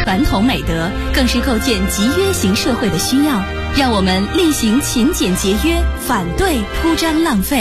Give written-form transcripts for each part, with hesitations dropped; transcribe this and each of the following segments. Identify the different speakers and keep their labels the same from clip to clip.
Speaker 1: 传统美德，更是构建集约型社会的需要。让我们厉行勤俭节约，反对铺张浪费。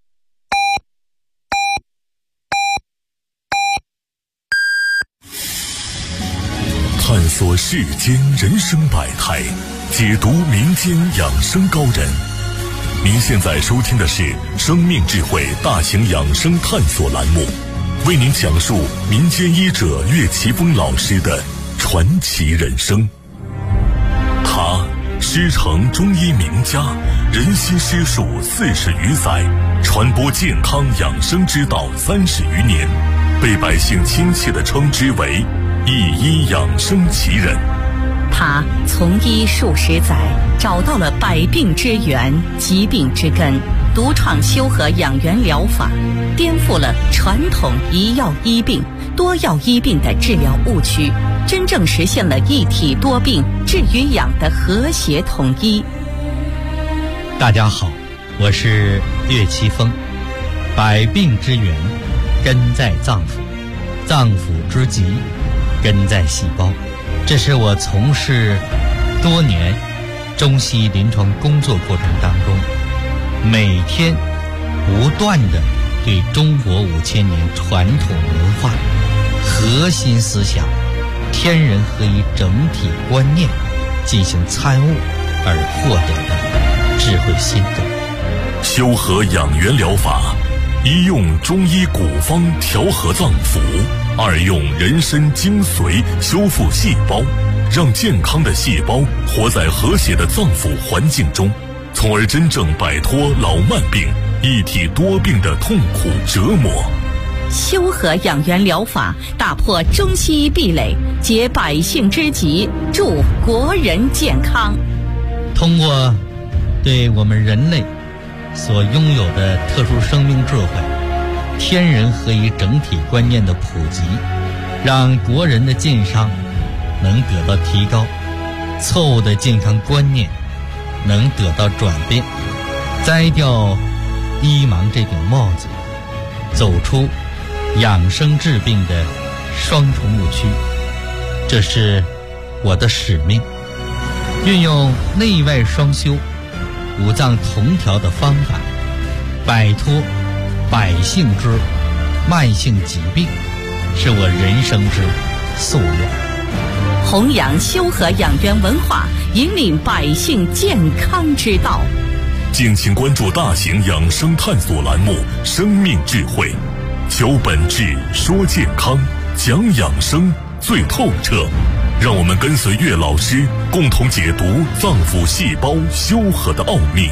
Speaker 2: 探索世间人生百态，解读民间养生高人。您现在收听的是生命智慧大型养生探索栏目，为您讲述民间医者岳奇峰老师的传奇人生。他师承中医名家，人心师术40余载，传播健康养生之道30余年，被百姓亲切地称之为一医养生奇人。
Speaker 1: 他从医数十载，找到了百病之源、疾病之根，独创修和养元疗法，颠覆了传统一药医病、多药医病的治疗误区，真正实现了一体多病、治与养的和谐统一。
Speaker 3: 大家好，我是岳奇峰。百病之源根在脏腑，脏腑之疾根在细胞。这是我从事多年中西医临床工作过程当中，每天不断地对中国5000年传统文化核心思想天人合一整体观念进行参悟而获得的智慧心得。
Speaker 2: 修和养元疗法，一用中医古方调和脏腑，二用人参精髓修复细胞，让健康的细胞活在和谐的脏腑环境中，从而真正摆脱老慢病、一体多病的痛苦折磨。
Speaker 1: 修和养元疗法打破中西医壁垒，解百姓之急，助国人健康。
Speaker 3: 通过对我们人类所拥有的特殊生命智慧、天人合一整体观念的普及，让国人的健康能得到提高，错误的健康观念能得到转变，摘掉医盲这顶帽子，走出养生治病的双重误区。这是我的使命，运用内外双修、五脏同调的方法，摆脱百姓之慢性疾病，是我人生之夙愿。
Speaker 1: 弘扬修和养元文化，引领百姓健康之道。
Speaker 2: 敬请关注大型养生探索栏目《生命智慧》，求本质，说健康，讲养生最透彻。让我们跟随岳老师，共同解读脏腑细胞修和的奥秘。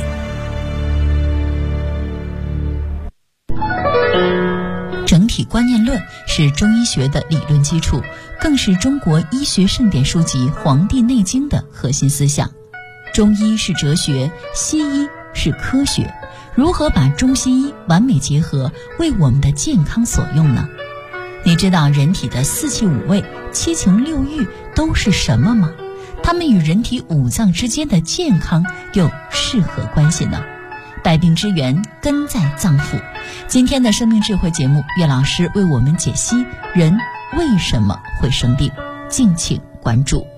Speaker 4: 整体观念论是中医学的理论基础，更是中国医学圣典书籍《黄帝内经》的核心思想。中医是哲学，西医是科学，如何把中西医完美结合，为我们的健康所用呢？你知道人体的4气5味、7情6欲都是什么吗？它们与人体5脏之间的健康又是何关系呢？百病之源根在脏腑。今天的生命智慧节目，岳老师为我们解析人为什么会生病，敬请关注。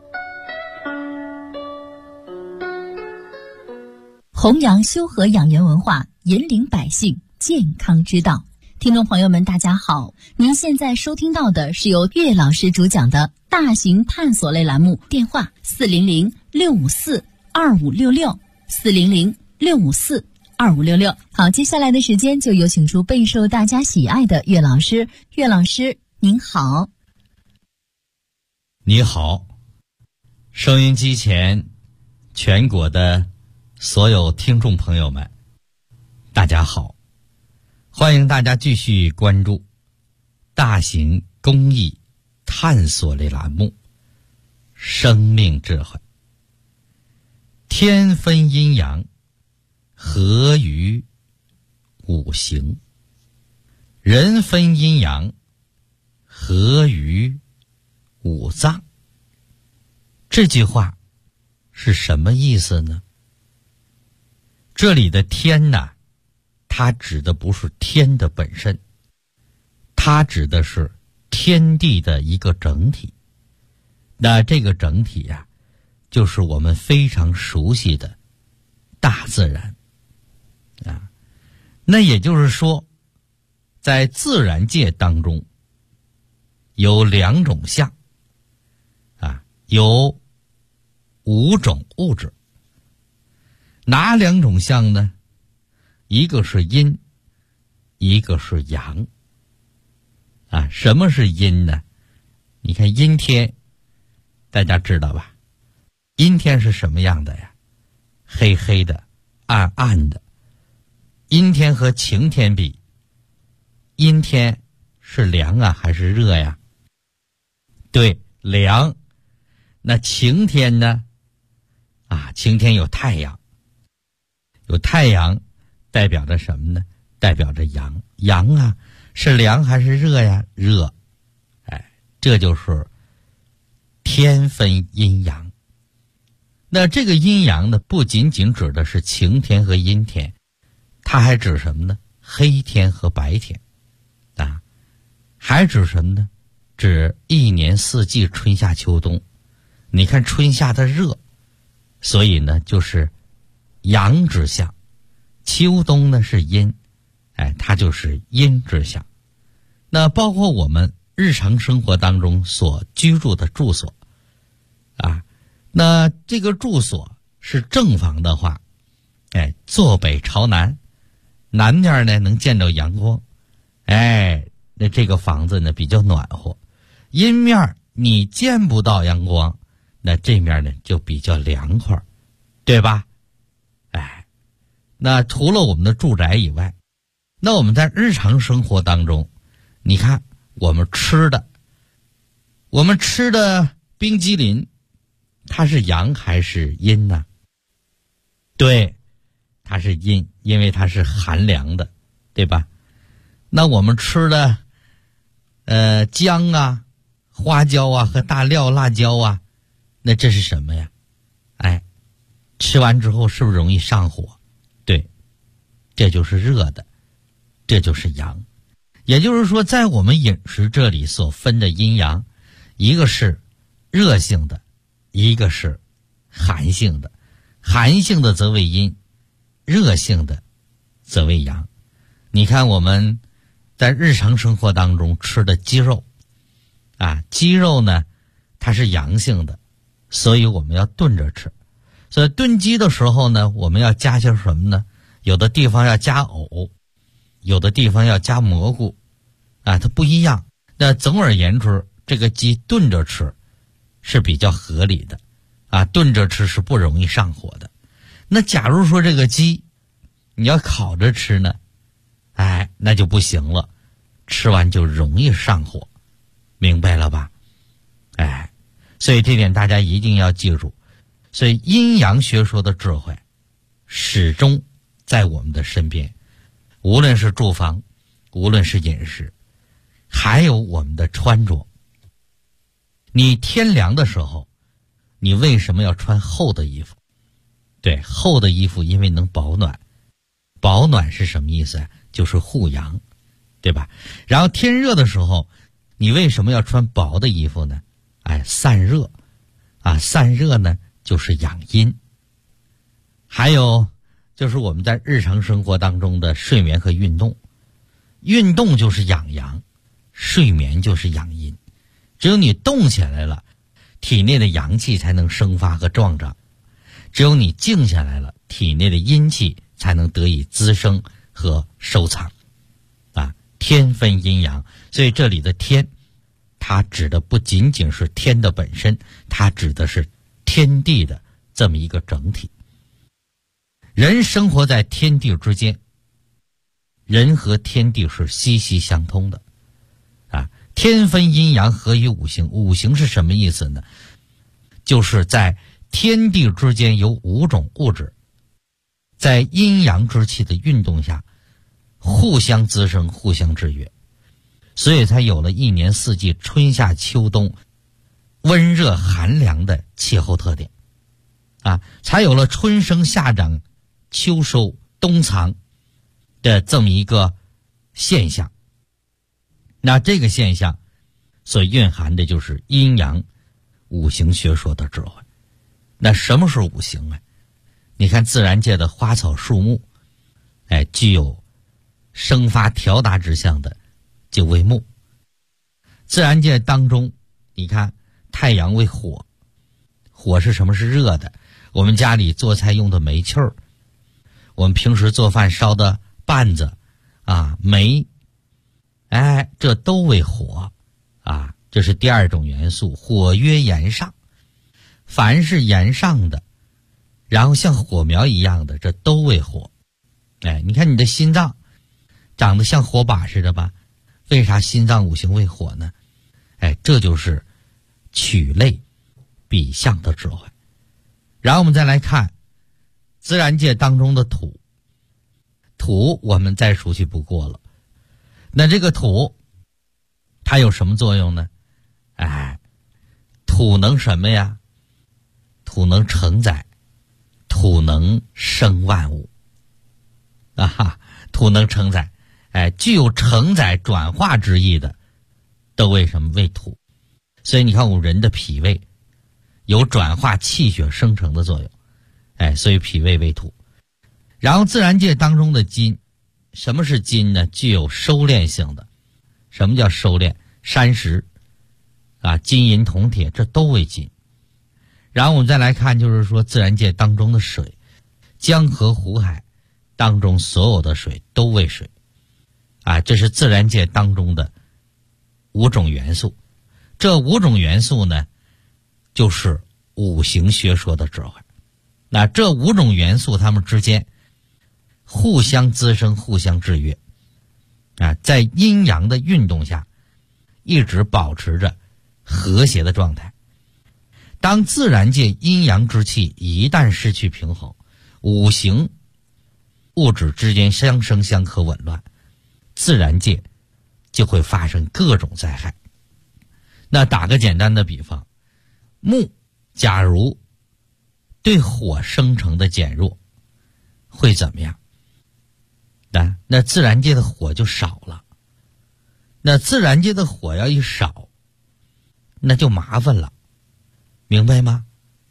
Speaker 4: 弘扬修和养元文化，引领百姓健康之道。听众朋友们大家好，您现在收听到的是由岳老师主讲的大型探索类栏目，电话400-654-2566 400-654-2566。好，接下来的时间就有请出备受大家喜爱的岳老师。岳老师您好。
Speaker 3: 你好，收音机前全国的所有听众朋友们大家好，欢迎大家继续关注大型公益探索类栏目《生命智慧》。天分阴阳，合于五行；人分阴阳，合于五脏。这句话是什么意思呢？这里的天呢，它指的不是天的本身，它指的是天地的一个整体。 那这个整体呀，就是我们非常熟悉的大自然啊。那也就是说，在自然界当中有2种相啊，有5种物质。哪2种相呢？一个是阴，一个是阳啊。什么是阴呢？你看阴天大家知道吧？阴天是什么样的呀？黑黑的，暗暗的。阴天和晴天比，阴天是凉啊还是热呀？对，凉。那晴天呢？啊，晴天有太阳，有太阳代表着什么呢？代表着阳。阳啊，是凉还是热呀？热。哎，这就是天分阴阳。那这个阴阳呢，不仅仅指的是晴天和阴天，它还指什么呢？黑天和白天啊，还指什么呢？指一年四季，春夏秋冬。你看春夏的热，所以呢就是阳之象；秋冬呢是阴，哎，它就是阴之象。那包括我们日常生活当中所居住的住所啊，那这个住所是正房的话，哎，坐北朝南，南面呢能见到阳光，哎，那这个房子呢比较暖和。阴面你见不到阳光，那这面呢就比较凉快，对吧？哎，那除了我们的住宅以外，那我们在日常生活当中，你看我们吃的冰激凌，它是阳还是阴呢？对，它是阴，因为它是寒凉的，对吧？那我们吃的姜啊、花椒啊和大料、辣椒啊，那这是什么呀？哎，吃完之后是不是容易上火？对，这就是热的，这就是阳。也就是说，在我们饮食这里所分的阴阳，一个是热性的，一个是寒性的。寒性的则为阴，热性的则为阳。你看我们在日常生活当中吃的鸡肉啊，鸡肉呢它是阳性的，所以我们要炖着吃。所以炖鸡的时候呢，我们要加些什么呢？有的地方要加藕，有的地方要加蘑菇啊，它不一样。那总而言之，这个鸡炖着吃是比较合理的啊，炖着吃是不容易上火的。那假如说这个鸡你要烤着吃呢，哎，那就不行了，吃完就容易上火，明白了吧？哎，所以这点大家一定要记住。所以阴阳学说的智慧始终在我们的身边，无论是住房，无论是饮食，还有我们的穿着。你天凉的时候，你为什么要穿厚的衣服？对，厚的衣服因为能保暖。保暖是什么意思啊？就是护阳，对吧？然后天热的时候，你为什么要穿薄的衣服呢？哎，散热啊，散热呢就是养阴。还有就是我们在日常生活当中的睡眠和运动，运动就是养阳，睡眠就是养阴。只有你动起来了，体内的阳气才能生发和壮长；只有你静下来了，体内的阴气才能得以滋生和收藏。啊，天分阴阳，所以这里的天，它指的不仅仅是天的本身，它指的是天地的这么一个整体。人生活在天地之间，人和天地是息息相通的啊。天分阴阳，合于五行。五行是什么意思呢？就是在天地之间有5种物质，在阴阳之气的运动下，互相滋生，互相制约，所以才有了一年四季，春夏秋冬，温热寒凉的气候特点啊，才有了春生夏长秋收冬藏的这么一个现象。那这个现象所蕴含的就是阴阳五行学说的智慧。那什么是五行啊？你看自然界的花草树木，具有生发调达之象的就为木。自然界当中，你看太阳为火，火是什么？是热的。我们家里做菜用的煤气儿，我们平时做饭烧的绊子煤，这都为火这是第二种元素。火曰炎上，凡是炎上的，然后像火苗一样的，这都为火。你看你的心脏长得像火把似的吧？为啥心脏五行为火呢？这就是取类比象的智慧。然后我们再来看自然界当中的土，土我们再熟悉不过了。那这个土它有什么作用呢？土能什么呀？土能承载，土能生万物土能承载，具有承载转化之意的都为什么？为土。所以你看我们人的脾胃有转化气血生成的作用，所以脾胃为土。然后自然界当中的金，什么是金呢？具有收敛性的。什么叫收敛？山石金银铜铁这都为金。然后我们再来看，就是说自然界当中的水，江河湖海当中所有的水都为水这是自然界当中的5种元素。这5种元素呢，就是五行学说的智慧。那这5种元素它们之间互相滋生，互相制约在阴阳的运动下一直保持着和谐的状态。当自然界阴阳之气一旦失去平衡，五行物质之间相生相克紊乱，自然界就会发生各种灾害。那打个简单的比方，木假如对火生成的减弱，会怎么样？那自然界的火就少了。那自然界的火要一少，那就麻烦了，明白吗？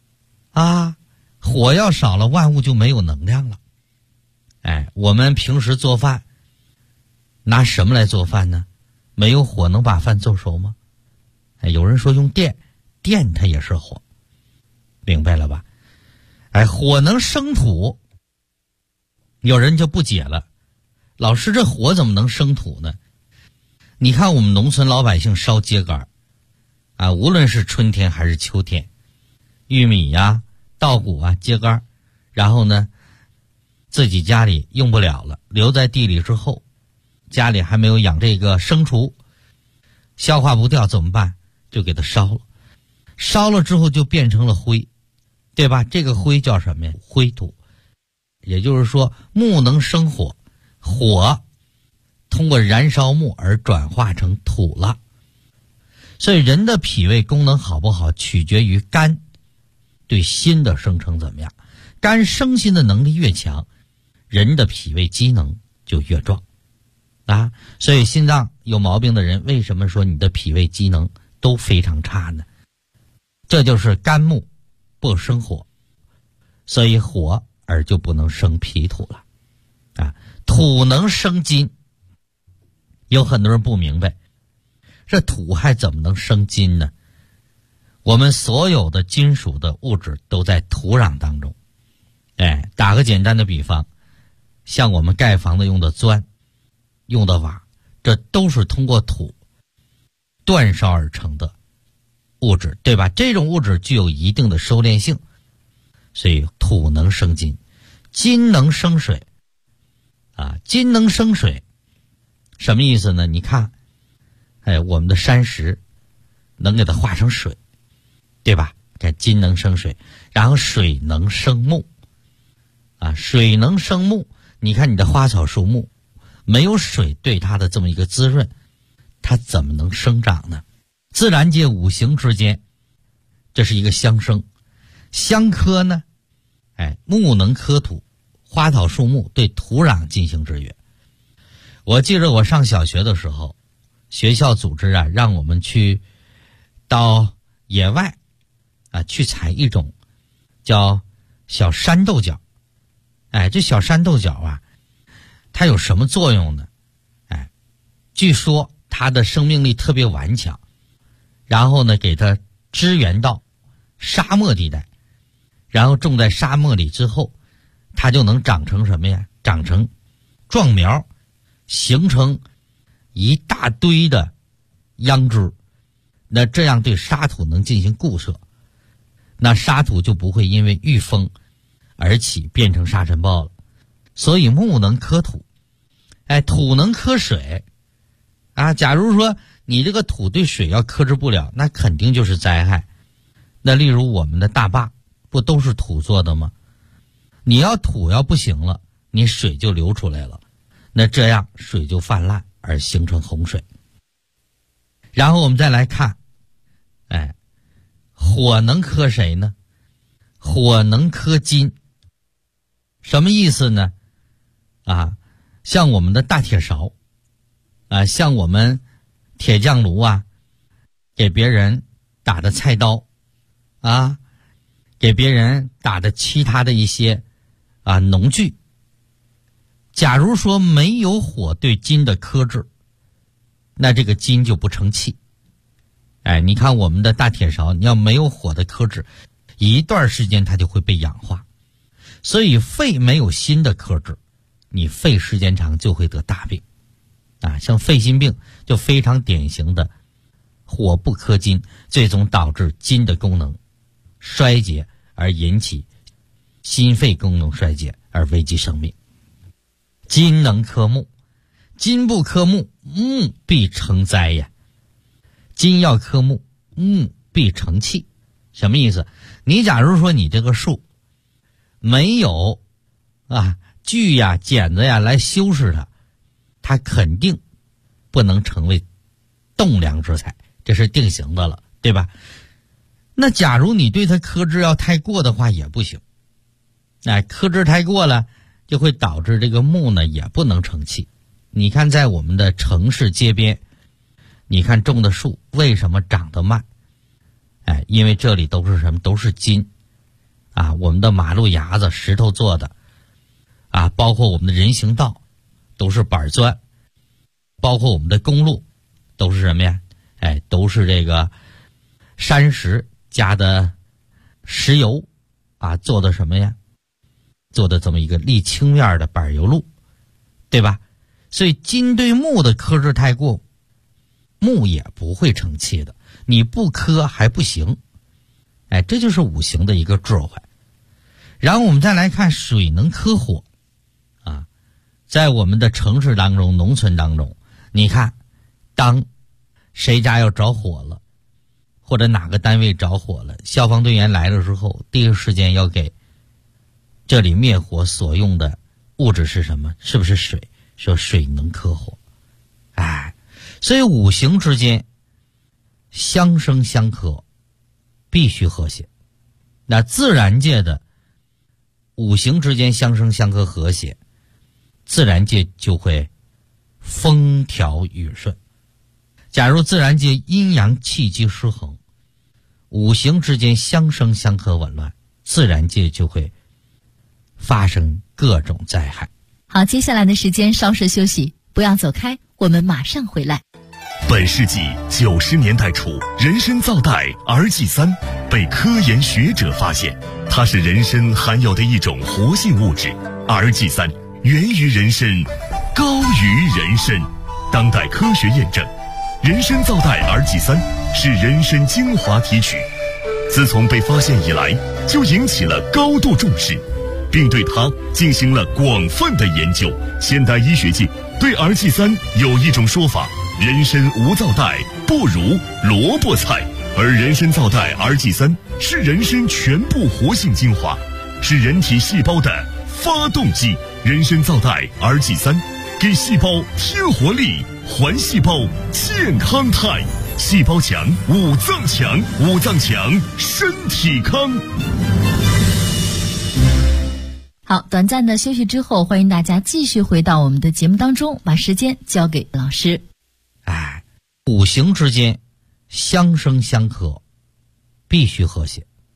Speaker 3: 火要少了，万物就没有能量了。我们平时做饭拿什么来做饭呢？没有火能把饭做熟吗？有人说用电，电它也是火，明白了吧？火能生土，有人就不解了，老师这火怎么能生土呢？你看我们农村老百姓烧秸秆无论是春天还是秋天，玉米稻谷秸秆，然后呢自己家里用不了了，留在地里之后，家里还没有养这个牲畜，消化不掉怎么办？就给它烧了。烧了之后就变成了灰，对吧？这个灰叫什么呀？灰土。也就是说木能生火，火通过燃烧木而转化成土了。所以人的脾胃功能好不好，取决于肝对心的生成怎么样。肝生心的能力越强，人的脾胃机能就越壮所以心脏有毛病的人，为什么说你的脾胃机能都非常差呢？这就是肝木不生火，所以火而就不能生脾土了土能生金。有很多人不明白，这土还怎么能生金呢？我们所有的金属的物质都在土壤当中。打个简单的比方，像我们盖房子用的砖，用的瓦，这都是通过土煅烧而成的物质，对吧？这种物质具有一定的收敛性，所以土能生金。金能生水金能生水什么意思呢？你看我们的山石能给它化成水，对吧？这金能生水。然后水能生木水能生木。你看你的花草树木没有水对它的这么一个滋润，它怎么能生长呢？自然界五行之间这是一个相生。相克呢木能克土，花草树木对土壤进行制约。我记得我上小学的时候，学校组织让我们去到野外去采一种叫小山豆角。这小山豆角它有什么作用呢？据说它的生命力特别顽强，然后呢给它支援到沙漠地带，然后种在沙漠里之后，它就能长成什么呀？长成壮苗，形成一大堆的秧枝。那这样对沙土能进行固摄，那沙土就不会因为遇风而起变成沙尘暴了。所以木能克土，土能克水假如说你这个土对水要克制不了，那肯定就是灾害。那例如我们的大坝不都是土做的吗？你要土要不行了，你水就流出来了，那这样水就泛滥而形成洪水。然后我们再来看，火能克谁呢？火能克金。什么意思呢？像我们的大铁勺像我们铁匠炉给别人打的菜刀给别人打的其他的一些农具。假如说没有火对金的克制，那这个金就不成器。你看我们的大铁勺，你要没有火的克制，一段时间它就会被氧化。所以肺没有锌的克制，你肺时间长就会得大病像肺心病就非常典型的火不克金，最终导致金的功能衰竭，而引起心肺功能衰竭而危及生命。金能克木，金不克木，木必成灾呀。金要克木，木必成器。什么意思？你假如说你这个树没有锯剪子来修饰它，它肯定不能成为栋梁之材，这是定型的了，对吧？那假如你对它克制要太过的话也不行，克制太过了就会导致这个木呢也不能成器。你看在我们的城市街边，你看种的树为什么长得慢？因为这里都是什么？都是金我们的马路牙子石头做的包括我们的人行道都是板砖，包括我们的公路都是什么呀？都是这个山石加的石油做的什么呀？做的这么一个沥青面的柏油路，对吧？所以金对木的克制太过，木也不会成器的，你不克还不行。这就是五行的一个智慧。然后我们再来看水能克火在我们的城市当中农村当中，你看当谁家要着火了，或者哪个单位着火了，消防队员来了之后，第一时间要给这里灭火所用的物质是什么？是不是水？说水能克火。所以五行之间相生相克，必须和谐。那自然界的五行之间相生相克和谐，自然界就会风调雨顺。假如自然界阴阳气机失衡，五行之间相生相克紊乱，自然界就会发生各种灾害。
Speaker 4: 好，接下来的时间稍事休息，不要走开，我们马上回来。
Speaker 2: 本世纪90年代初，人参皂苷 RG3 被科研学者发现，它是人参含有的一种活性物质。RG3 源于人参，高于人参。当代科学验证，人参皂苷 RG3 是人参精华提取，自从被发现以来，就引起了高度重视，并对它进行了广泛的研究。现代医学界对 RG3 有一种说法：人参无皂苷不如萝卜菜，而人参皂苷 RG3 是人参全部活性精华，是人体细胞的发动机。人参皂苷 RG3 给细胞添活力，还细胞健康态。细胞强，五脏强，五脏强，身体康。
Speaker 4: 好，短暂的休息之后，欢迎大家继续回到我们的节目当中，把时间交给老师。
Speaker 3: 五行之间相生相克，必须和谐。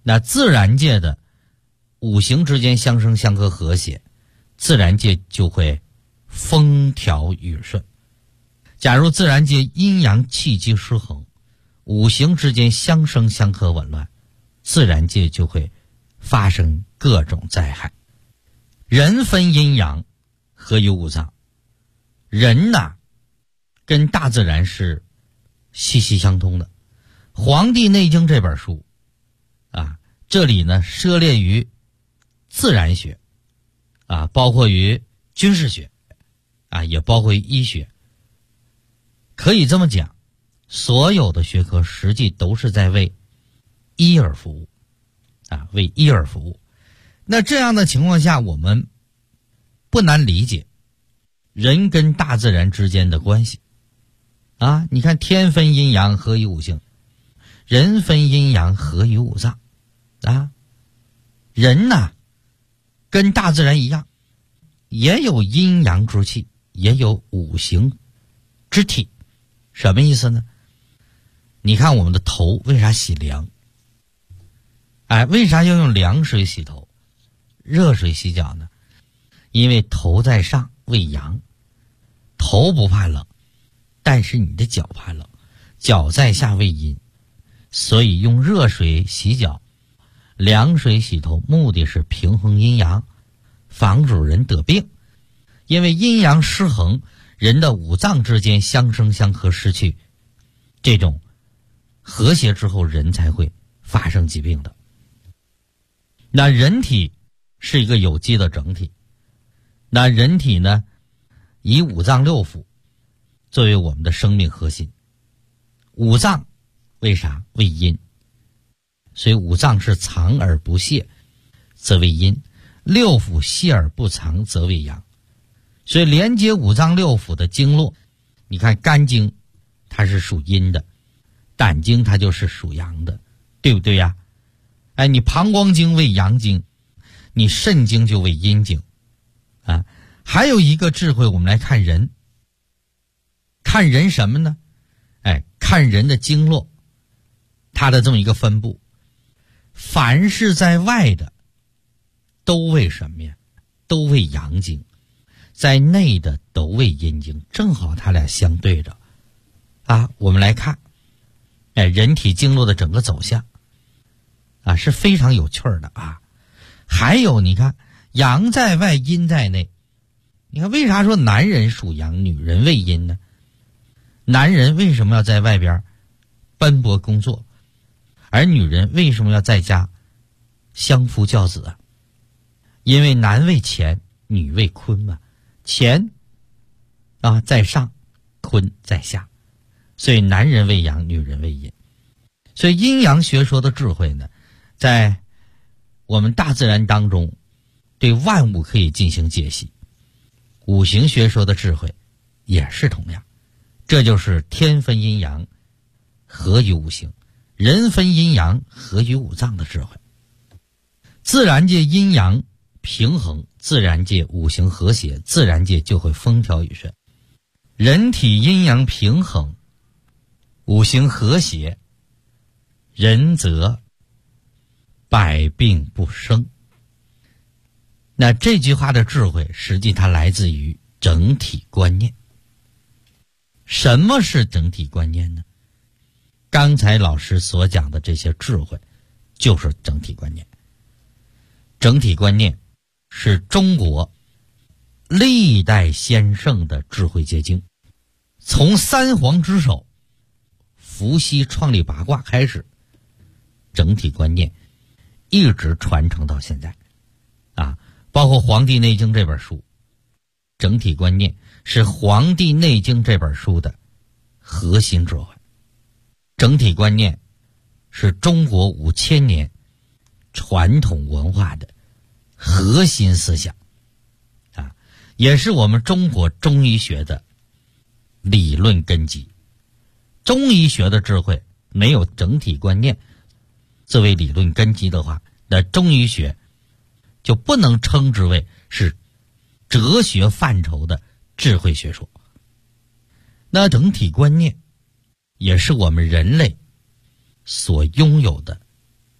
Speaker 3: 那自然界的五行之间相生相克和谐，自然界就会风调雨顺。假如自然界阴阳气机失衡，五行之间相生相克紊乱，自然界就会发生各种灾害。人分阴阳，合于五脏。人呐，跟大自然是息息相通的。《黄帝内经》这本书啊，这里呢涉猎于自然学啊，包括于军事学啊，也包括于医学。可以这么讲，所有的学科实际都是在为医而服务啊，为医而服务。那这样的情况下，我们不难理解人跟大自然之间的关系啊。你看，天分阴阳，合于五行；人分阴阳，合于五脏啊。人呐，跟大自然一样，也有阴阳之气，也有五行之体。什么意思呢？你看我们的头为啥洗凉？为啥要用凉水洗头，热水洗脚呢？因为头在上为阳，头不怕冷，但是你的脚怕冷，脚在下为阴，所以用热水洗脚，凉水洗头，目的是平衡阴阳，防止人得病。因为阴阳失衡，人的五脏之间相生相克失去这种和谐之后，人才会发生疾病的。那人体是一个有机的整体，那人体呢，以五脏六腑作为我们的生命核心。五脏为啥？为阴，所以五脏是藏而不泄，则为阴；六腑泄而不藏，则为阳。所以连接五脏六腑的经络，你看肝经它是属阴的，胆经它就是属阳的，对不对呀？你膀胱经为阳经，你肾经就为阴经啊。还有一个智慧，我们来看人，看人什么呢？看人的经络，它的这么一个分布。凡是在外的都为什么呀？都为阳经，在内的都为阴经，正好它俩相对着啊。我们来看人体经络的整个走向啊，是非常有趣的啊。还有你看，阳在外，阴在内。你看为啥说男人属阳，女人为阴呢？男人为什么要在外边奔波工作，而女人为什么要在家相夫教子啊？因为男为乾，女为坤嘛。乾啊在上，坤在下，所以男人为阳，女人为阴。所以阴阳学说的智慧呢，在我们大自然当中对万物可以进行解析。五行学说的智慧也是同样，这就是天分阴阳，合于五行；人分阴阳，合于五脏的智慧。自然界阴阳平衡，自然界五行和谐，自然界就会风调雨顺。人体阴阳平衡，五行和谐，人则百病不生。那这句话的智慧，实际它来自于整体观念。什么是整体观念呢？刚才老师所讲的这些智慧，就是整体观念。整体观念是中国历代先圣的智慧结晶，从三皇之首伏羲创立八卦开始，整体观念一直传承到现在啊。包括《黄帝内经》这本书，整体观念是《黄帝内经》这本书的核心智慧。整体观念是中国5000年传统文化的核心思想啊，也是我们中国中医学的理论根基。中医学的智慧没有整体观念作为理论根基的话，那中医学就不能称之为是哲学范畴的智慧学说。那整体观念也是我们人类所拥有的特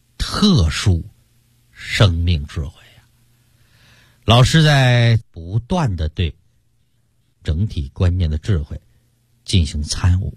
Speaker 3: 特殊生命智慧啊！老师在不断的对整体观念的智慧进行参悟，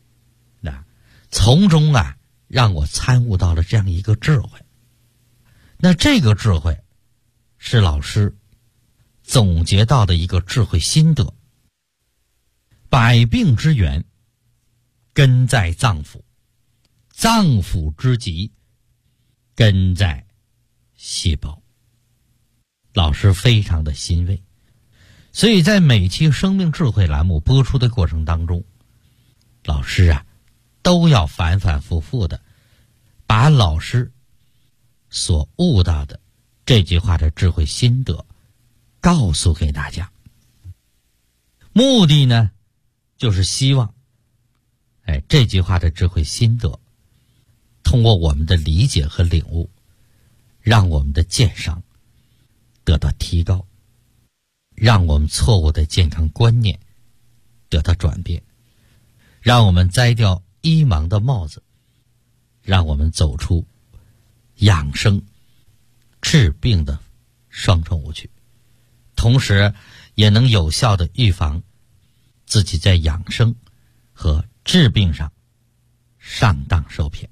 Speaker 3: 从中让我参悟到了这样一个智慧。那这个智慧是老师总结到的一个智慧心得：百病之源根在脏腑，脏腑之疾根在细胞。老师非常的欣慰，所以在每期生命智慧栏目播出的过程当中，老师都要反反复复的把老师所悟到的这句话的智慧心得告诉给大家。目的呢，就是希望这句话的智慧心得通过我们的理解和领悟，让我们的鉴赏得到提高，让我们错误的健康观念得到转变，让我们摘掉医盲的帽子，让我们走出养生治病的双重误区，同时也能有效的预防自己在养生和治病上上当受骗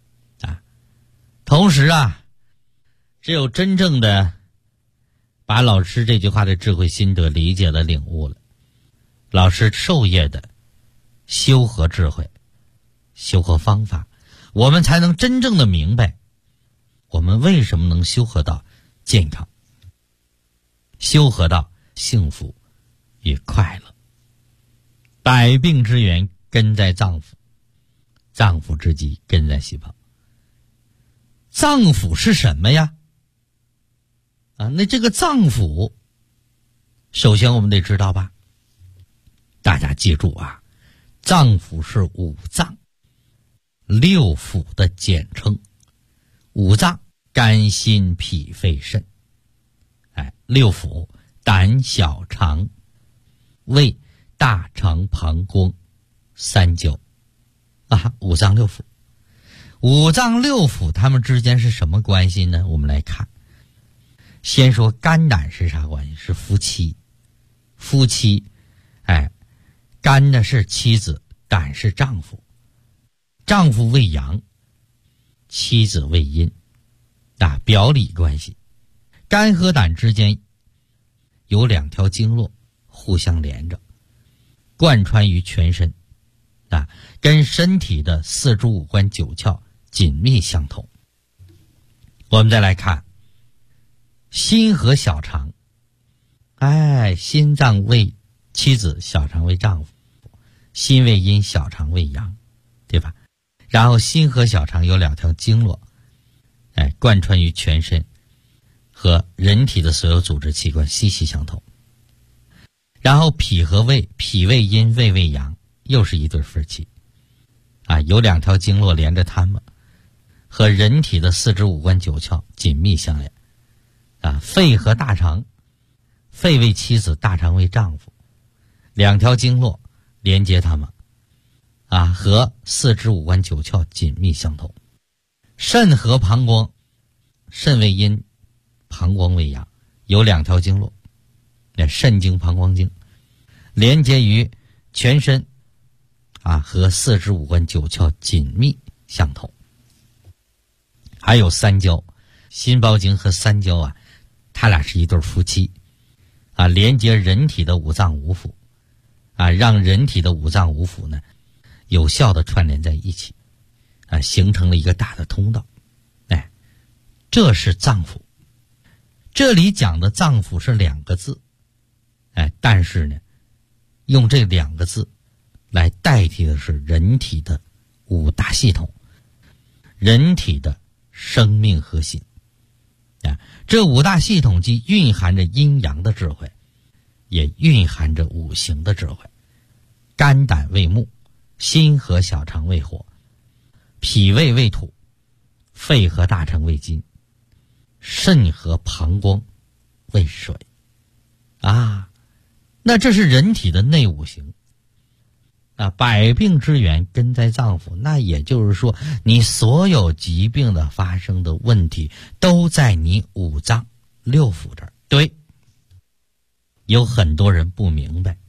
Speaker 3: 同时只有真正的把老师这句话的智慧心得理解了领悟了，老师授业的修和智慧修和方法，我们才能真正的明白我们为什么能修和到健康，修和到幸福与快乐。百病之源根在脏腑，脏腑之疾根在细胞。脏腑是什么呀？那这个脏腑首先我们得知道吧，大家记住脏腑是五脏六腑的简称。五脏肝心脾肺肾，六腑胆小肠胃大肠膀胱三焦五脏六腑。五脏六腑它们之间是什么关系呢？我们来看，先说肝胆是啥关系？是夫妻。夫妻肝呢是妻子，胆是丈夫。丈夫为阳，妻子为阴，表里关系。肝和胆之间有两条经络互相连着，贯穿于全身，跟身体的四肢五官九窍紧密相同。我们再来看心和小肠，心脏为妻子，小肠为丈夫，心为阴，小肠为阳，对吧？然后心和小肠有两条经络贯穿于全身，和人体的所有组织器官息息相同。然后脾和胃，脾为阴，胃为阳，又是一对夫妻有两条经络连着它们，和人体的四肢五官九窍紧密相连肺和大肠，肺为妻子，大肠为丈夫，两条经络连接它们和四肢五官九窍紧密相同。肾和膀胱，肾为阴，膀胱为阳，有两条经络肾经膀胱经连接于全身和四肢五官九窍紧密相同。还有三焦，心包经和三焦它俩是一对夫妻连接人体的五脏五腑让人体的五脏五腑呢有效的串联在一起形成了一个大的通道。这是脏腑。这里讲的脏腑是两个字但是呢用这两个字来代替的是人体的五大系统，人体的生命核心这五大系统既蕴含着阴阳的智慧，也蕴含着五行的智慧。肝胆为木，心和小肠为火，脾胃为土，肺和大肠为金，肾和膀胱为水那这是人体的内五行百病之源根在脏腑，那也就是说，你所有疾病的发生的问题都在你五脏六腑这儿。对，有很多人不明白，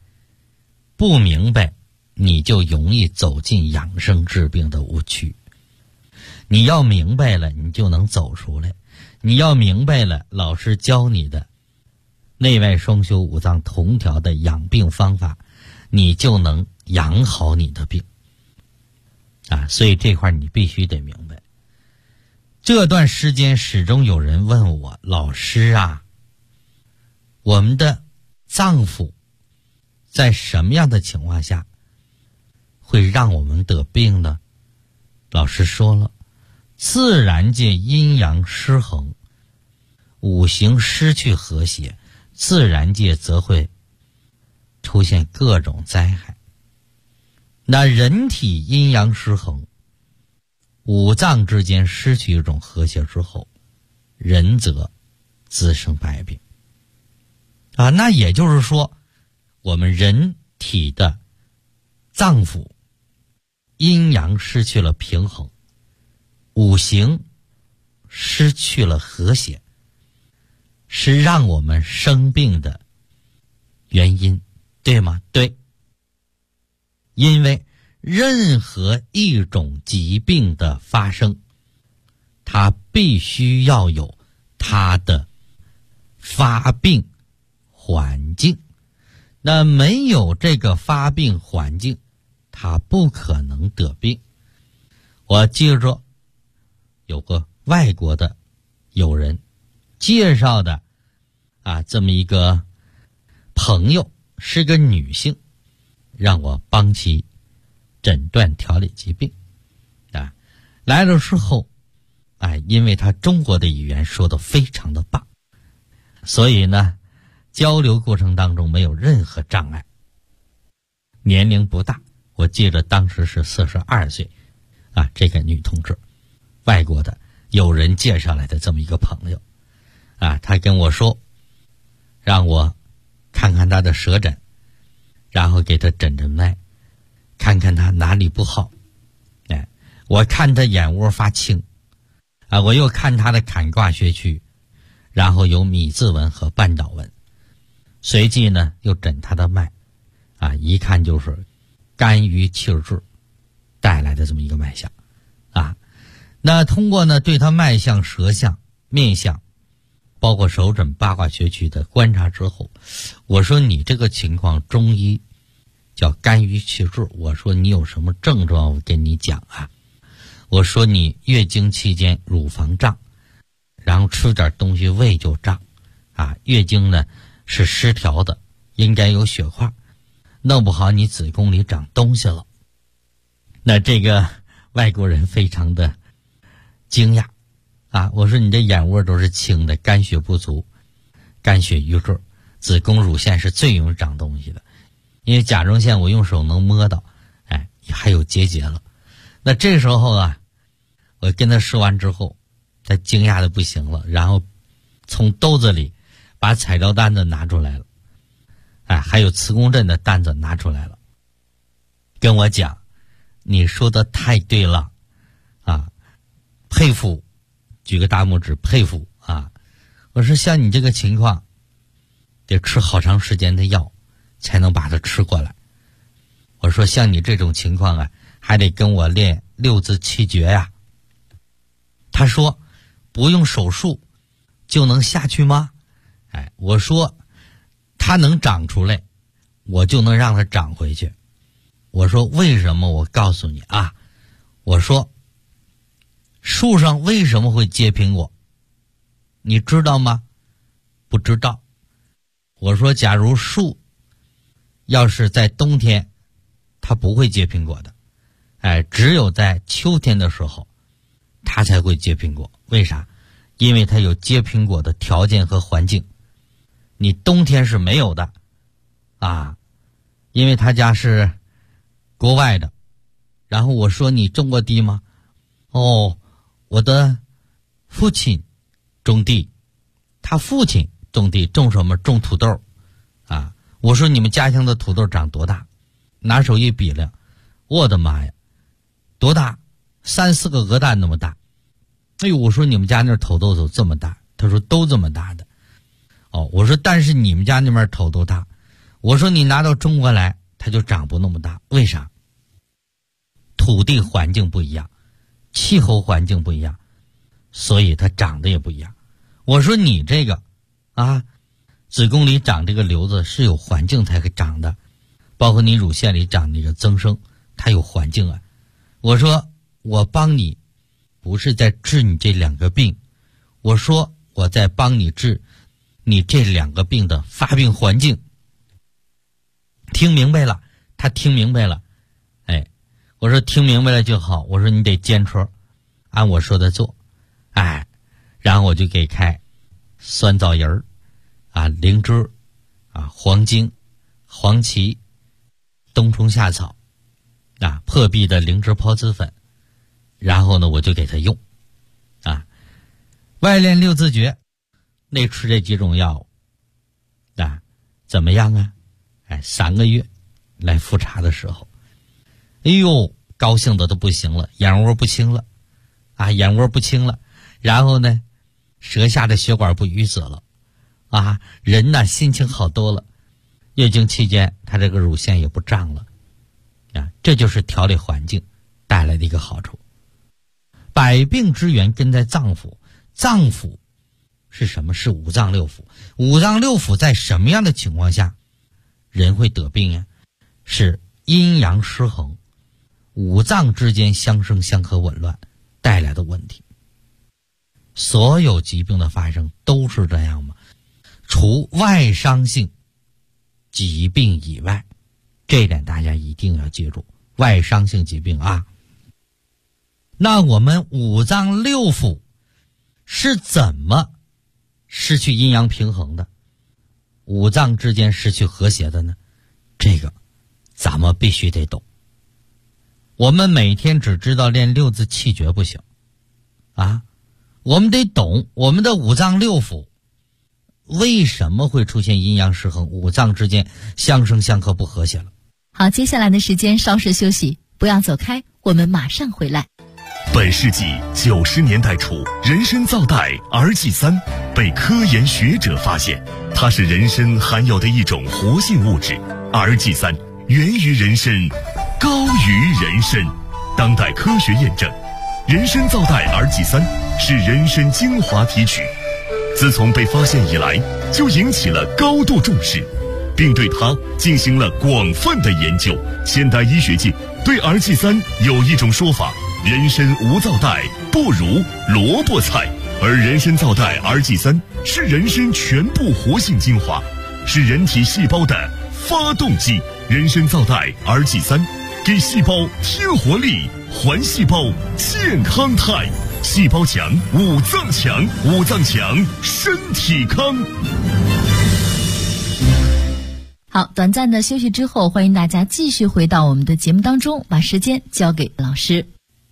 Speaker 3: 你就容易走进养生治病的误区。你要明白了，你就能走出来。你要明白了，老师教你的内外双修五脏同调的养病方法，你就能养好你的病所以这块你必须得明白。这段时间始终有人问我，老师啊，我们的脏腑在什么样的情况下会让我们得病呢？老师说了，自然界阴阳失衡，五行失去和谐，自然界则会出现各种灾害。那人体阴阳失衡，五脏之间失去一种和谐之后，人则滋生百病那也就是说，我们人体的脏腑阴阳失去了平衡，五行失去了和谐，是让我们生病的原因，对吗？对。因为任何一种疾病的发生，它必须要有它的发病环境，那没有这个发病环境，它不可能得病。我记着有个外国的友人介绍的这么一个朋友，是个女性，让我帮其诊断调理疾病来了之后因为他中国的语言说得非常的棒，所以呢交流过程当中没有任何障碍。年龄不大，我记得当时是42岁这个女同志，外国的有人介绍来的这么一个朋友他跟我说让我看看他的舌诊，然后给他诊诊脉，看看他哪里不好我看他眼窝发青我又看他的坎胯穴区，然后有米字纹和半岛纹，随即呢又诊他的脉一看就是肝郁气滞带来的这么一个脉象那通过呢对他脉象、舌象、面相，包括手诊八卦穴区的观察之后，我说你这个情况中医叫肝郁气滞，我说你有什么症状，我跟你讲我说你月经期间乳房胀，然后吃点东西胃就胀月经呢是失调的，应该有血块，弄不好你子宫里长东西了。那这个外国人非常的惊讶我说你这眼窝都是青的，肝血不足，肝血瘀滞，子宫乳腺是最容易长东西的，因为甲状腺我用手能摸到还有结节了。那这时候我跟他说完之后，他惊讶的不行了，然后从兜子里把材料单子拿出来了还有磁共振的单子拿出来了，跟我讲你说的太对了佩服，举个大拇指，佩服我说像你这个情况得吃好长时间的药才能把它吃过来。我说像你这种情况还得跟我练六字气诀他说不用手术就能下去吗？我说它能长出来，我就能让它长回去。我说为什么？我告诉你我说树上为什么会结苹果，你知道吗？不知道。我说假如树要是在冬天它不会结苹果的只有在秋天的时候它才会结苹果。为啥？因为它有结苹果的条件和环境，你冬天是没有的因为他家是国外的。然后我说你种过地吗？我的父亲种地，他父亲种地，种什么？种土豆我说你们家乡的土豆长多大？拿手一比量， 我的妈呀，多大？3、4个鹅蛋那么大。哎呦，我说你们家那土豆这么大？他说都这么大的。哦，我说但是你们家那边土豆大。我说你拿到中国来，它就长不那么大，为啥？土地环境不一样，气候环境不一样，所以它长得也不一样。我说你这个啊，子宫里长这个瘤子是有环境才会长的，包括你乳腺里长那个增生，它有环境啊。我说我帮你不是在治你这2个病，我说我在帮你治你这2个病的发病环境。听明白了，他听明白了。哎，我说听明白了就好，我说你得坚持按我说的做。哎，然后我就给开酸枣仁儿啊、灵芝啊、黄精、黄芪、冬虫夏草啊、破壁的灵芝孢子粉，然后呢我就给他用啊，外练6字诀，内吃这几种药物啊，怎么样啊？3个月来复查的时候，哎呦，高兴的都不行了，眼窝不清了啊，眼窝不清了，然后呢舌下的血管不淤塞了啊，人呢心情好多了，月经期间他这个乳腺也不胀了啊，这就是调理环境带来的一个好处。百病之源根在脏腑，脏腑是什么？是五脏六腑。五脏六腑在什么样的情况下人会得病呀？是阴阳失衡，五脏之间相生相克紊乱带来的问题。所有疾病的发生都是这样吗？除外伤性疾病以外，这点大家一定要记住，外伤性疾病啊。那我们五脏六腑是怎么失去阴阳平衡的？五脏之间失去和谐的呢？这个咱们必须得懂。我们每天只知道练6字气诀不行啊，我们得懂我们的五脏六腑为什么会出现阴阳失衡，五脏之间相生相克不和谐了。
Speaker 4: 好，接下来的时间稍事休息，不要走开，我们马上回来。
Speaker 2: 本世纪90年代初，人参皂苷 RG3 被科研学者发现，它是人参含有的一种活性物质。RG3 源于人参，高于人参。当代科学验证，人参皂苷 RG3 是人参精华提取，自从被发现以来，就引起了高度重视，并对它进行了广泛的研究。现代医学界对 RG3 有一种说法，人参无皂苷不如萝卜菜，而人参皂苷 RG3 是人参全部活性精华，是人体细胞的发动机。人参皂苷 RG3 给细胞添活力，还细胞健康态。细胞强，五脏强，五脏强，身体康。
Speaker 4: 好，短暂的休息之后，欢迎大家继续回到我们的节目当中，把时间交给老师。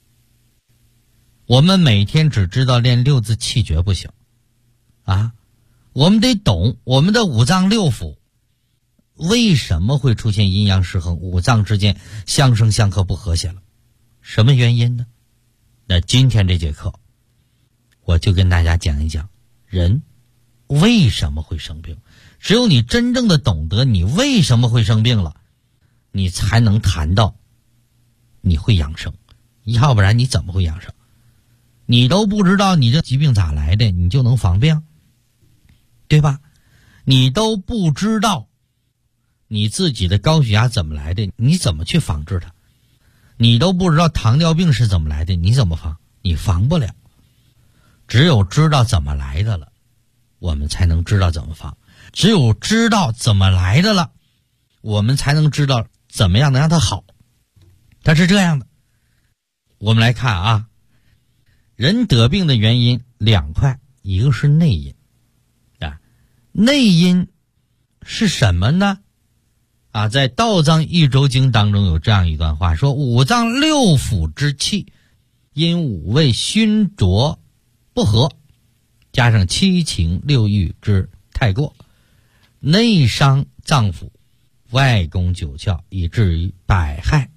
Speaker 3: 我们每天只知道练6字气诀不行啊，我们得懂我们的五脏六腑为什么会出现阴阳失衡，五脏之间相生相克不和谐了，什么原因呢？那今天这节课我就跟大家讲一讲人为什么会生病。只有你真正的懂得你为什么会生病了，你才能谈到你会养生，要不然你怎么会养生？你都不知道你这疾病咋来的，你就能防病，对吧？你都不知道你自己的高血压怎么来的，你怎么去防治它？你都不知道糖尿病是怎么来的，你怎么防？你防不了。只有知道怎么来的了，我们才能知道怎么防。只有知道怎么来的了，我们才能知道怎么样能让它好。它是这样的，我们来看啊，人得病的原因2块，一个是内因啊，内因是什么呢？啊，在《道藏一周经》当中有这样一段话，说五脏六腑之气因五味熏浊不和，加上七情六欲之太过，内伤脏腑，外攻九窍，以至于百害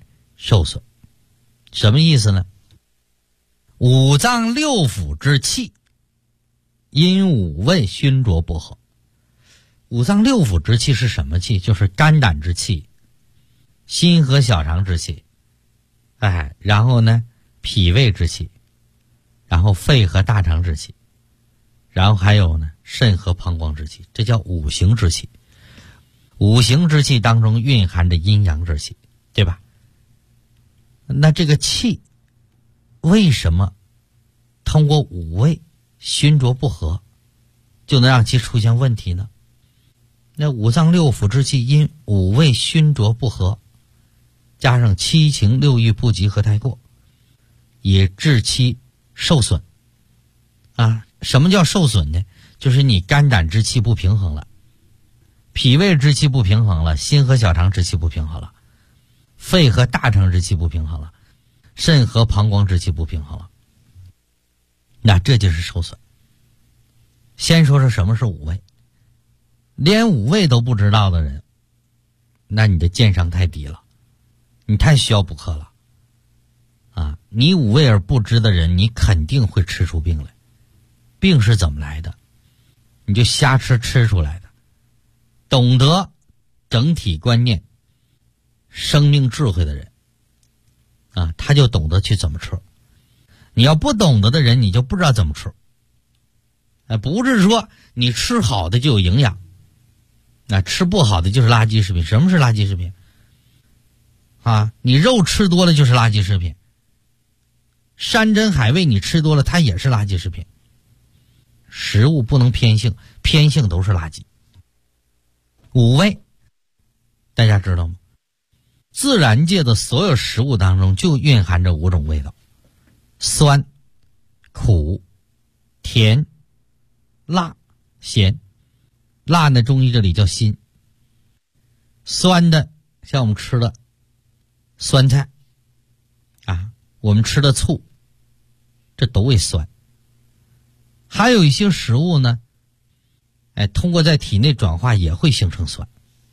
Speaker 3: 受损。什么意思呢？五脏六腑之气因五味熏灼不和。五脏六腑之气是什么气？就是肝胆之气，心和小肠之气，然后呢脾胃之气，然后肺和大肠之气，然后还有呢肾和膀胱之气，这叫五行之气。五行之气当中蕴含着阴阳之气，对吧？那这个气为什么通过五味熏灼不和就能让其出现问题呢？那五脏六腑之气因五味熏灼不和，加上七情六欲不及和太过，也致其受损。什么叫受损呢？就是你肝胆之气不平衡了，脾胃之气不平衡了，心和小肠之气不平衡了，肺和大肠之气不平衡了，肾和膀胱之气不平衡了，那这就是受损。先说说什么是五味。连五味都不知道的人，那你的鉴赏太低了，你太需要补课了。你五味而不知的人，你肯定会吃出病来。病是怎么来的？你就瞎吃出来的。懂得整体观念、生命智慧的人他就懂得去怎么吃。你要不懂得的人，你就不知道怎么吃。不是说你吃好的就有营养，吃不好的就是垃圾食品。什么是垃圾食品？你肉吃多了就是垃圾食品。山珍海味你吃多了，它也是垃圾食品。食物不能偏性，偏性都是垃圾。五味大家知道吗？自然界的所有食物当中就蕴含着五种味道：酸、苦、甜、辣、咸。辣呢，中医这里叫辛。酸的像我们吃的酸菜我们吃的醋，这都为酸。还有一些食物呢通过在体内转化也会形成酸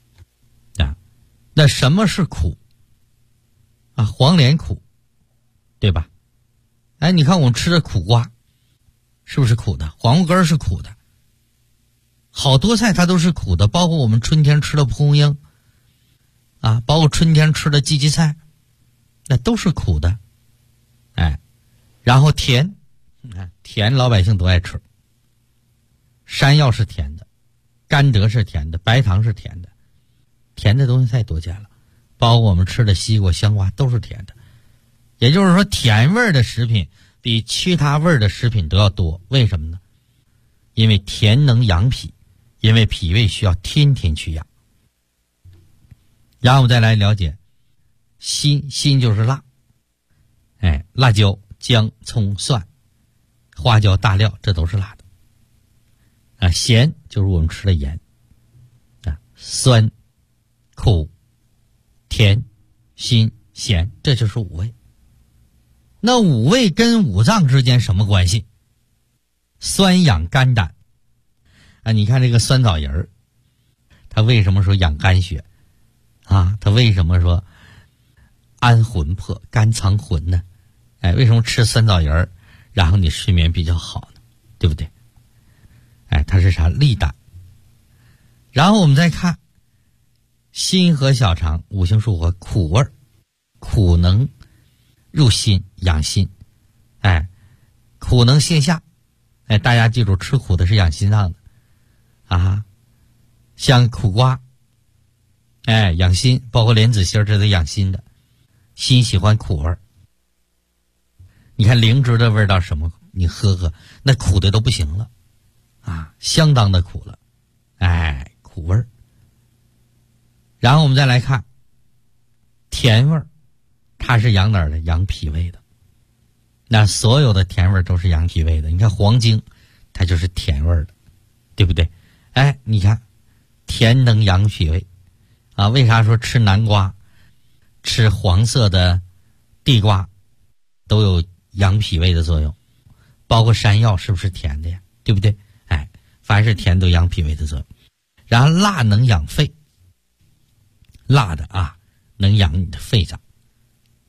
Speaker 3: 那什么是苦黄连苦，对吧？你看我们吃的苦瓜是不是苦的？黄瓜根是苦的，好多菜它都是苦的，包括我们春天吃的蒲公英包括春天吃的荠荠菜，那都是苦的。然后甜，甜老百姓都爱吃。山药是甜的，甘蔗是甜的，白糖是甜的，甜的东西太多见了，包括我们吃的西瓜、香瓜都是甜的。也就是说，甜味的食品比其他味的食品都要多。为什么呢？因为甜能养脾，因为脾胃需要天天去养。然后我们再来了解辛就是辣，辣椒、姜、葱、蒜、花椒、大料，这都是辣的。咸就是我们吃的盐酸、苦、甜、辛、咸，这就是五味。那五味跟五脏之间什么关系？酸养肝胆你看这个酸枣仁儿，它为什么说养肝血它为什么说安魂魄、肝藏魂呢？为什么吃酸枣仁儿然后你睡眠比较好呢？对不对？它是啥？利胆。然后我们再看心和小肠，五行属火，苦味儿，苦能入心养心，苦能泻下，大家记住，吃苦的是养心脏的像苦瓜养心，包括莲子心这都养心的。心喜欢苦味儿，你看灵芝的味道什么，你喝那苦的都不行了相当的苦了，苦味儿。然后我们再来看甜味儿，它是养哪儿的？养脾胃的。那所有的甜味儿都是养脾胃的。你看黄精，它就是甜味儿的，对不对？你看甜能养脾胃为啥说吃南瓜、吃黄色的地瓜都有养脾胃的作用？包括山药是不是甜的呀？对不对？凡是甜都养脾胃的作用。然后辣能养肺，辣的能养你的肺脏。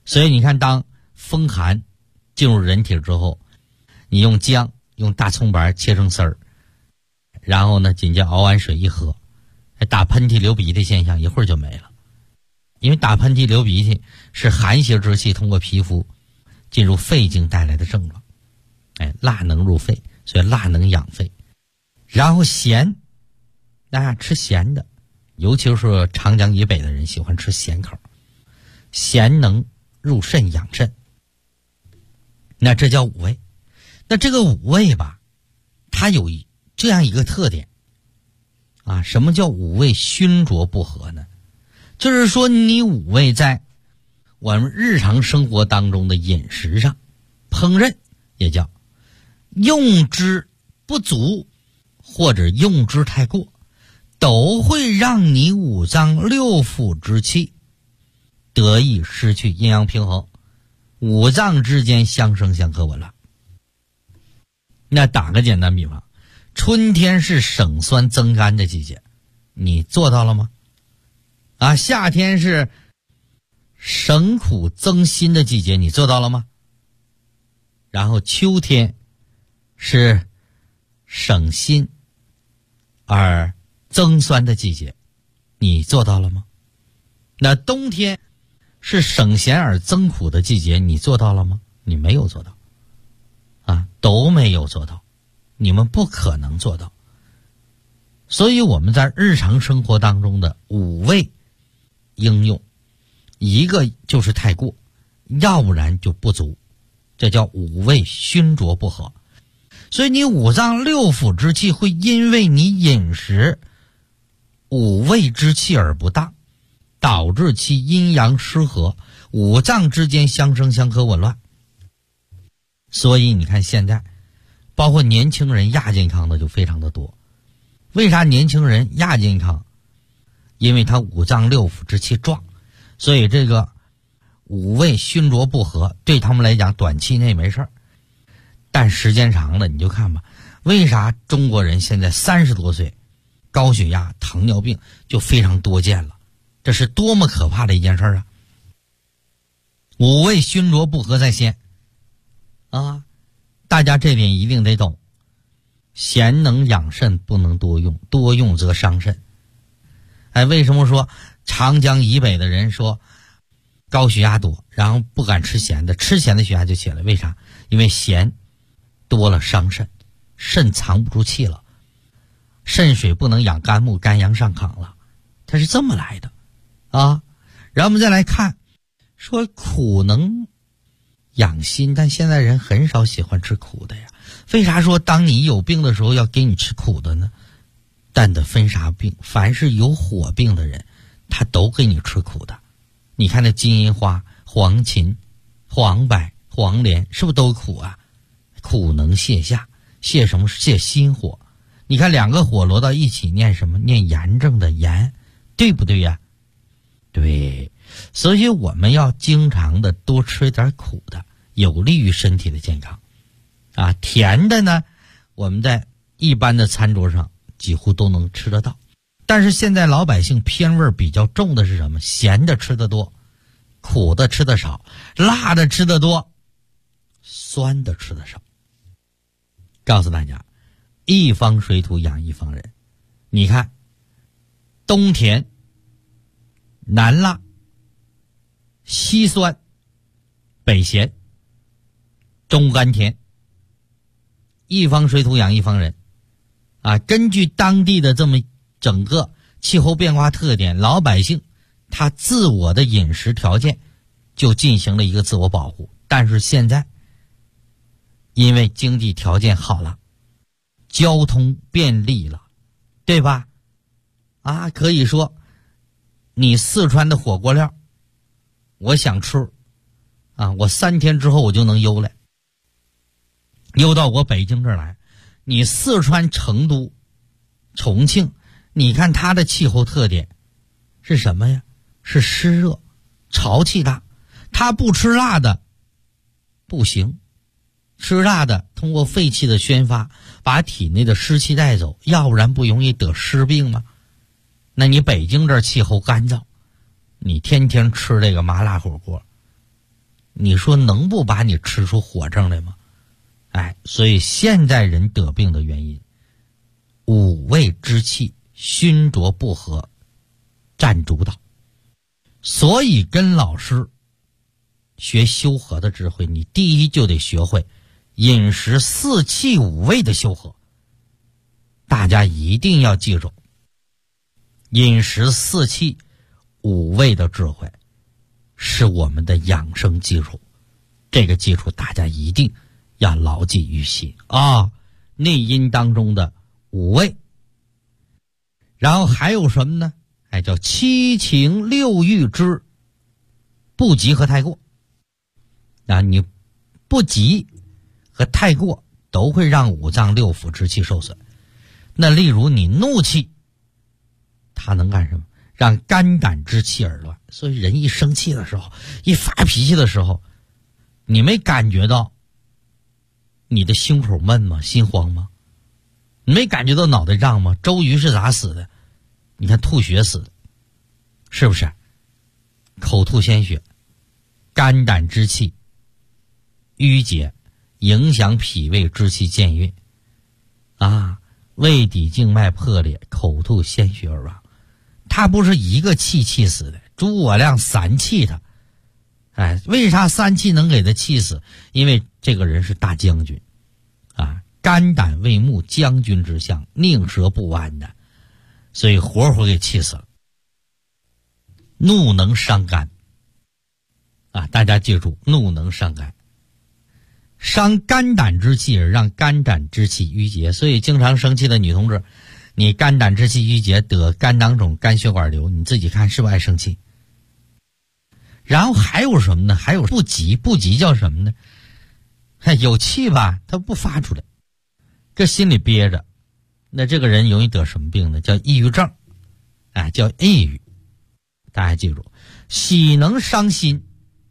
Speaker 3: 所以你看，当风寒进入人体之后，你用姜、用大葱白切成丝儿，然后呢，紧接着熬完水一喝，打喷嚏流鼻涕现象一会儿就没了。因为打喷嚏流鼻涕是寒邪之气通过皮肤进入肺经带来的症状。辣能入肺，所以辣能养肺。然后咸，吃咸的，尤其是长江以北的人喜欢吃咸口，咸能入肾养肾。那这叫五味。那这个五味吧，它有这样一个特点啊，什么叫五味熏浊不和呢？就是说你五味在我们日常生活当中的饮食上烹饪，也叫用之不足或者用之太过，都会让你五脏六腑之气得以失去阴阳平衡，五脏之间相生相克紊乱。那打个简单比方，春天是省酸增甘的季节，你做到了吗？夏天是省苦增辛的季节，你做到了吗？然后秋天是省辛而增酸的季节，你做到了吗？那冬天是省咸而增苦的季节，你做到了吗？你没有做到都没有做到，你们不可能做到。所以我们在日常生活当中的五味应用，一个就是太过，要不然就不足，这叫五味熏浊不和。所以你五脏六腑之气会因为你饮食五味之气而不当，导致其阴阳失和，五脏之间相生相克紊乱。所以你看现在包括年轻人亚健康的就非常的多。为啥年轻人亚健康？因为他五脏六腑之气壮，所以这个五味熏浊不和对他们来讲短期内没事儿，但时间长了你就看吧，为啥中国人现在30多岁高血压糖尿病就非常多见了？这是多么可怕的一件事啊！五味熏浊不和在先大家这点一定得懂。咸能养肾，不能多用，多用则伤肾。为什么说长江以北的人说高血压多，然后不敢吃咸的，吃咸的血压就起来？为啥？因为咸多了伤肾，肾藏不住气了，肾水不能养肝木，肝阳上亢了，它是这么来的然后我们再来看，说苦能养心，但现在人很少喜欢吃苦的呀。为啥说当你有病的时候要给你吃苦的呢？但得分啥病，凡是有火病的人他都给你吃苦的。你看那金银花、黄芩、黄柏、黄连是不是都苦啊？苦能泻下，泻什么？泻心火。你看两个火摞到一起念什么？念炎症的炎，对不对呀？对，所以我们要经常的多吃点苦的，有利于身体的健康甜的呢，我们在一般的餐桌上几乎都能吃得到。但是现在老百姓偏味比较重的是什么？咸的吃得多，苦的吃得少，辣的吃得多，酸的吃得少。告诉大家，一方水土养一方人。你看冬甜，南辣，西酸，北咸，中甘甜。一方水土养一方人根据当地的这么整个气候变化特点，老百姓他自我的饮食条件就进行了一个自我保护。但是现在因为经济条件好了，交通便利了，对吧？可以说你四川的火锅料我想吃我3天之后我就能邮来，邮到我北京这儿来。你四川成都、重庆，你看它的气候特点是什么呀？是湿热、潮气大。它不吃辣的不行，吃辣的通过肺气的宣发把体内的湿气带走，要不然不容易得湿病吗？那你北京这儿气候干燥，你天天吃这个麻辣火锅你说能不把你吃出火症来吗？所以现代人得病的原因，五味之气熏灼不和占主导。所以跟老师学修和的智慧，你第一就得学会饮食四气五味的修和。大家一定要记住，饮食四气五味的智慧是我们的养生基础，这个基础大家一定要牢记于心啊。内因当中的五味，然后还有什么呢？叫七情六欲之不急和太过。你不急和太过都会让五脏六腑之气受损。那例如你怒气，它能干什么？让肝胆之气而乱。所以人一生气的时候，一发脾气的时候，你没感觉到你的胸口闷吗？心慌吗？你没感觉到脑袋胀吗？周瑜是咋死的？你看吐血死的，是不是？口吐鲜血，肝胆之气淤结，影响脾胃之气健运胃底静脉破裂，口吐鲜血而亡。他不是一个气死的，诸葛亮三气他。为啥三气能给他气死？因为这个人是大将军肝胆为木，将军之相，宁折不弯的，所以活活给气死了。怒能伤肝大家记住，怒能伤肝，伤肝胆之气而让肝胆之气淤结。所以经常生气的女同志，你肝胆之气淤结，得肝囊肿、肝血管瘤，你自己看是不是爱生气？然后还有什么呢？还有不急。不急叫什么呢？有气吧，他不发出来，这心里憋着，那这个人容易得什么病呢？叫抑郁症叫抑郁。大家记住，喜能伤心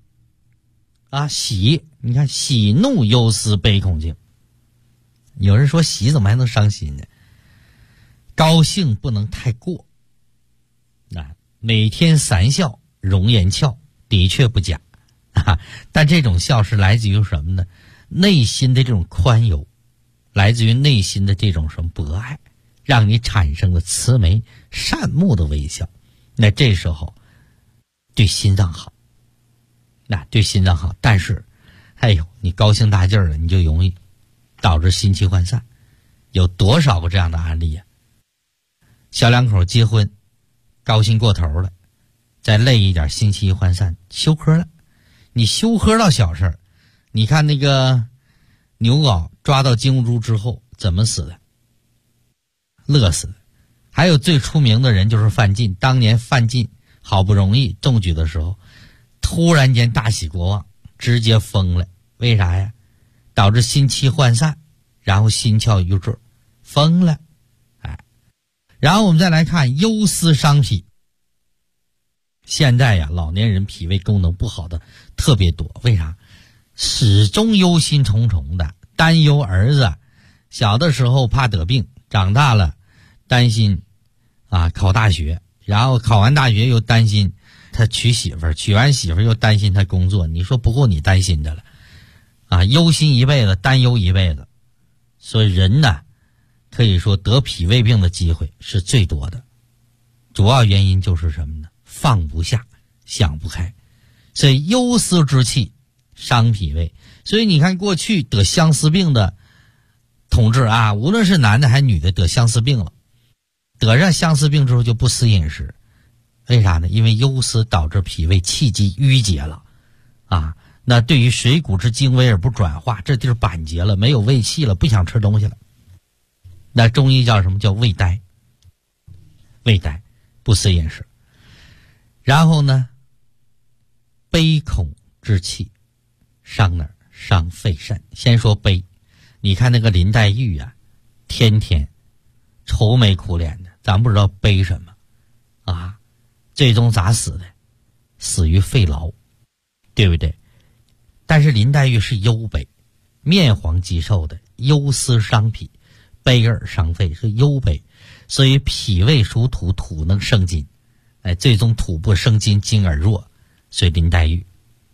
Speaker 3: 喜，你看喜怒忧思悲恐惊。有人说喜怎么还能伤心呢？高兴不能太过每天3笑容颜俏，的确不假但这种笑是来自于什么呢？内心的这种宽宥，来自于内心的这种什么博爱，让你产生了慈眉善目的微笑。那这时候对心脏好，对心脏好。但是你高兴大劲儿了，你就容易导致心气涣散。有多少个这样的案例小两口结婚，高兴过头了，再累一点，心气一涣散，休克了。你休克到小事儿，你看那个牛皋抓到金兀术之后怎么死的？乐死的。还有最出名的人就是范进，当年范进好不容易中举的时候，突然间大喜过望，直接疯了。为啥呀？导致心气涣散，然后心窍郁滞，疯了。然后我们再来看忧思伤脾。现在老年人脾胃功能不好的特别多。为啥？始终忧心忡忡的，担忧儿子小的时候怕得病，长大了担心考大学，然后考完大学又担心他娶媳妇儿，娶完媳妇儿又担心他工作。你说不够你担心的了忧心一辈子，担忧一辈子。所以人呢，可以说得脾胃病的机会是最多的。主要原因就是什么呢？放不下，想不开。所以忧思之气伤脾胃。所以你看过去得相思病的同志无论是男的还是女的，得相思病了，得上相思病之后就不思饮食。为啥呢？因为忧思导致脾胃气机淤结了那对于水谷之精微而不转化，这地儿板结了，没有胃气了，不想吃东西了。那中医叫什么？叫胃呆。胃呆，不思饮食。然后呢，悲恐之气伤哪儿？伤肺肾。先说悲，你看那个林黛玉天天愁眉苦脸的，咱不知道悲什么最终咋死的？死于肺痨，对不对？但是林黛玉是忧悲，面黄肌瘦的，忧思伤脾，悲而伤肺，是忧悲。所以脾胃属土，土能生金，最终土不生金，金而弱，所以林黛玉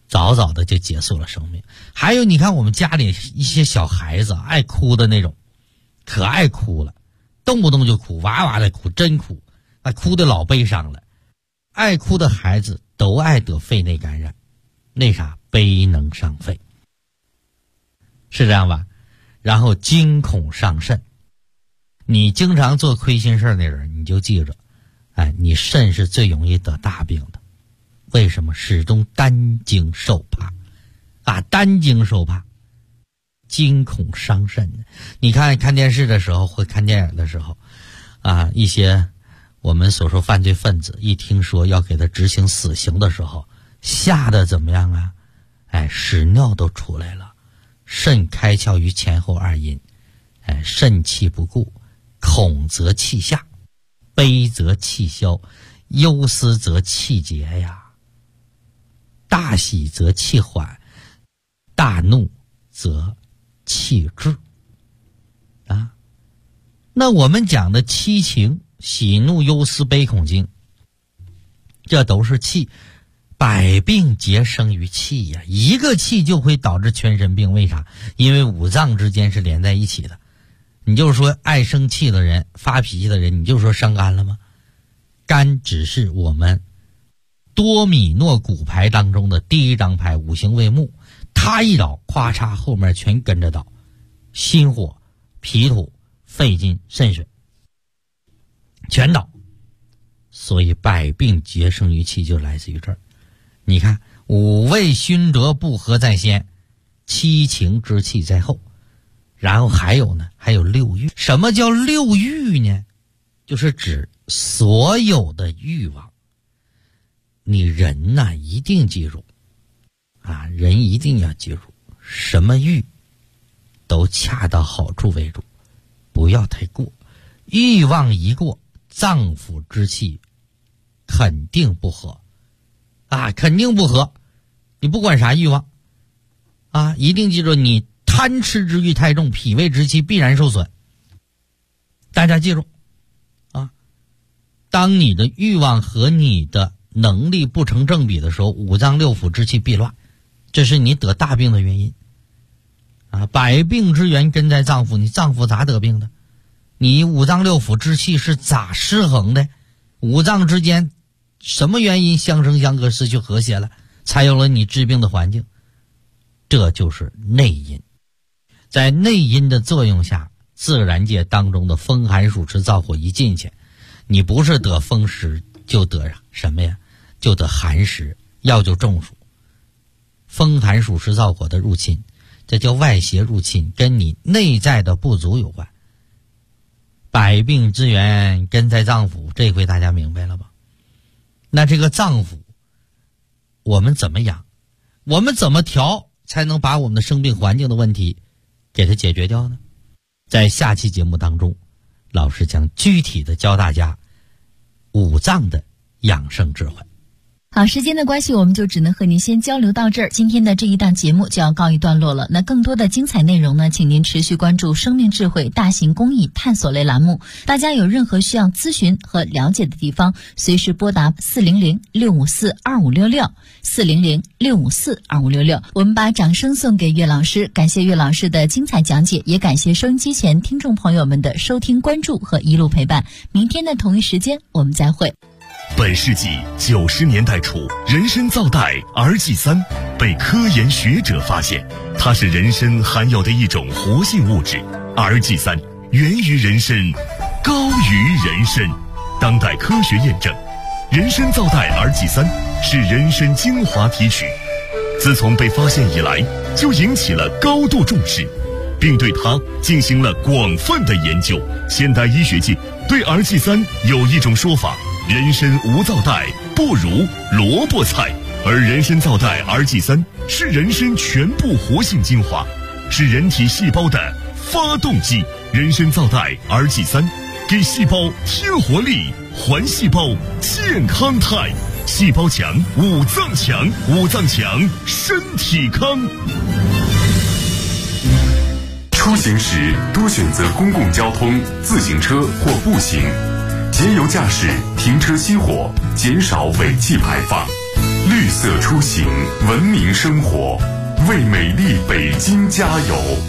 Speaker 3: 早早的就结束了生命。还有你看我们家里一些小孩子爱哭的那种，可爱哭了，动不动就哭，哇哇的哭，真哭，哭的老悲伤了。爱哭的孩子都爱得肺内感染，那啥悲能伤肺，是这样吧？然后惊恐伤肾。你经常做亏心事的人，你就记着，你肾是最容易得大病的。为什么？始终担惊受怕担惊受怕，惊恐伤肾。你看电视的时候或看电影的时候一些我们所说犯罪分子一听说要给他执行死刑的时候，吓得怎么样啊？屎尿都出来了。肾开窍于前后二阴，肾气不固，恐则气下，悲则气消，忧思则气结呀，大喜则气缓，大怒则气滞那我们讲的七情，喜怒忧思悲恐惊，这都是气，百病皆生于气呀。一个气就会导致全身病，为啥？因为五脏之间是连在一起的。你就说爱生气的人，发脾气的人，你就说伤肝了吗？肝只是我们多米诺骨牌当中的第一张牌，五行为木，它一倒，咵嚓后面全跟着倒，心火、脾土、肺金、肾水全倒。所以百病皆生于气，就来自于这儿。你看，五味熏灼不和在先，七情之气在后。然后还有呢，还有六欲。什么叫六欲呢？就是指所有的欲望。你人呐，一定记住人一定要记住，什么欲都恰到好处为主，不要太过。欲望一过，脏腑之气肯定不和肯定不和。你不管啥欲望一定记住，你贪吃之欲太重，脾胃之气必然受损。大家记住当你的欲望和你的能力不成正比的时候，五脏六腑之气必乱，这是你得大病的原因百病之源根在脏腑，你脏腑咋得病的？你五脏六腑之气是咋失衡的？五脏之间什么原因相生相克，失去和谐了，才有了你治病的环境？这就是内因。在内因的作用下，自然界当中的风寒暑湿燥火一进去，你不是得风湿就得什么呀？就得寒湿，要就中暑。风寒暑湿燥火的入侵，这叫外邪入侵，跟你内在的不足有关。百病之源根在脏腑，这回大家明白了吧？那这个脏腑我们怎么养，我们怎么调，才能把我们的生病环境的问题给它解决掉呢？在下期节目当中，老师将具体的教大家五脏的养生智慧。
Speaker 4: 好，时间的关系，我们就只能和您先交流到这儿。今天的这一档节目就要告一段落了。那更多的精彩内容呢，请您持续关注生命智慧大型公益探索类栏目。大家有任何需要咨询和了解的地方，随时拨打400-654-2566 400-654-2566。我们把掌声送给岳老师，感谢岳老师的精彩讲解，也感谢收音机前听众朋友们的收听关注和一路陪伴。明天的同一时间我们再会。
Speaker 2: 本世纪90年代初，人参皂苷 RG3 被科研学者发现，它是人参含有的一种活性物质。RG3 源于人参，高于人参。当代科学验证，人参皂苷 RG3 是人参精华提取，自从被发现以来，就引起了高度重视，并对它进行了广泛的研究。现代医学界对 RG3 有一种说法，人参无皂苷不如萝卜菜，而人参皂苷 RG3 是人参全部活性精华，是人体细胞的发动机。人参皂苷 RG3 给细胞添活力，还细胞健康态，细胞强，五脏强，五脏强，身体康。
Speaker 5: 出行时多选择公共交通、自行车或步行，节油驾驶，停车熄火，减少尾气排放。绿绿色出行，文明生活，为美丽北京加油。